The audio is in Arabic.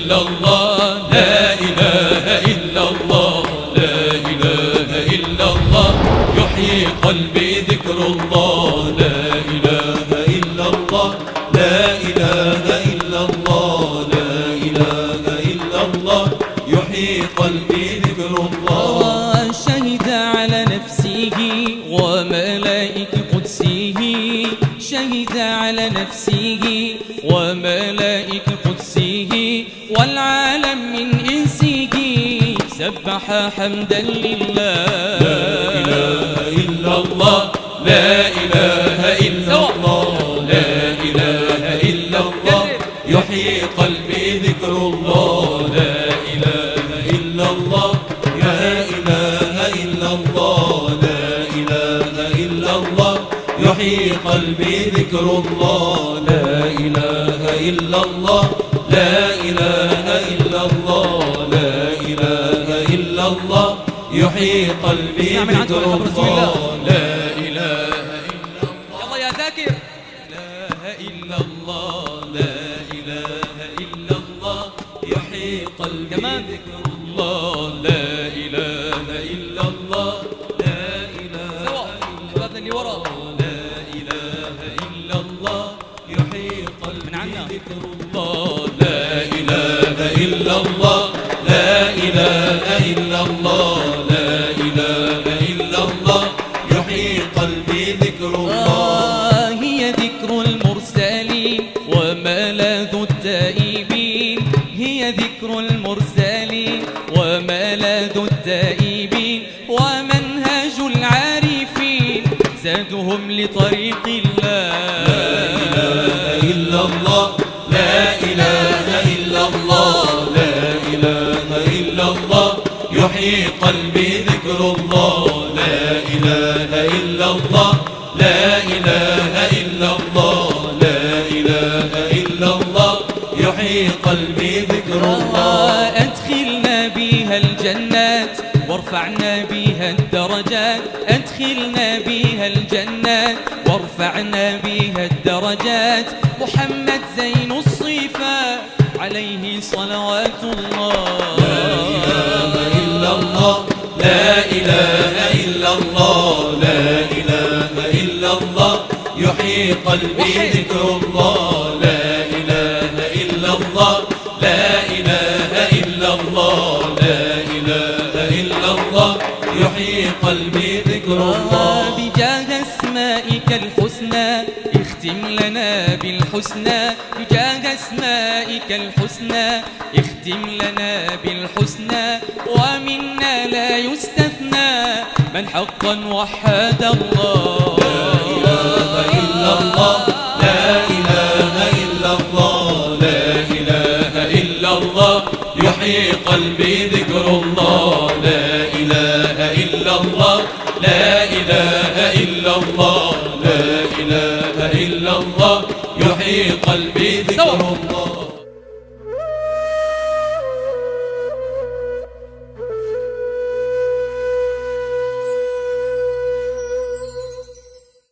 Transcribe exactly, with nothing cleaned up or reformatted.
إلا الله لا إله إلا الله لا إله إلا الله يحيي قلبي ذكر الله لا إله إلا الله لا إله إلا الله لا إله إلا الله يحيي قلبي ذكر الله شهد على نفسه وملائكة قدسه شهد على نفسه وملائكة قدسه والعالم من إنسه سبح حمدا لله لا إله إلا الله لا إله إلا الله لا إله إلا الله يحيي قلبي ذكر الله لا إله إلا الله لا إله إلا الله لا إله إلا الله يحيي قلبي ذكر الله لا إله إلا الله لا إله إلا الله لا إله إلا الله يحيي قلبي ذكر الله لا إله إلا الله يلا يا ذاكر لا إله إلا الله لا إله إلا الله يحيي قلبي ذكر الله لا إله إلا الله لا إله إلا الله لا إله إلا الله يحيي قلبي ذكر الله لا إله إلا الله لا إله إلا الله لا إله إلا الله يحيي قلبي ذكر الله هي ذكر المرسلين وملاذ التائبين هي ذكر المرسلين وملاذ التائبين ومنهج العارفين زادهم لطريق الله لا إله إلا الله لا إله إلا الله لا إله إلا الله يحيي قلبي ذكر الله لا إله إلا الله لا إله إلا الله لا إله إلا الله يحيي قلبي ذكر الله أدخلنا بها الجنات وارفعنا بها الدرجات أدخلنا بها الجنات وارفعنا بها الدرجات محمد زين الصفات عليه صلوات الله لا إله إلا الله لا إله إلا الله لا إله إلا الله يحيي قلبي ذكر الله لا إله إلا الله لا إله إلا الله لا إله إلا الله يحيي قلبي ذكر الله بجاه اسمائك الحسنى اختم لنا بالحسنى بجاه اسمائك الحسنى اختم لنا بالحسنى ومنا لا يستثنى من حقا وحد الله لا إله إلا الله لا إله إلا الله لا إله إلا الله يحيي قلبي ذكر الله لا إله إلا الله لا إله إلا الله لا إله إلا الله يحيي قلبي ذكر الله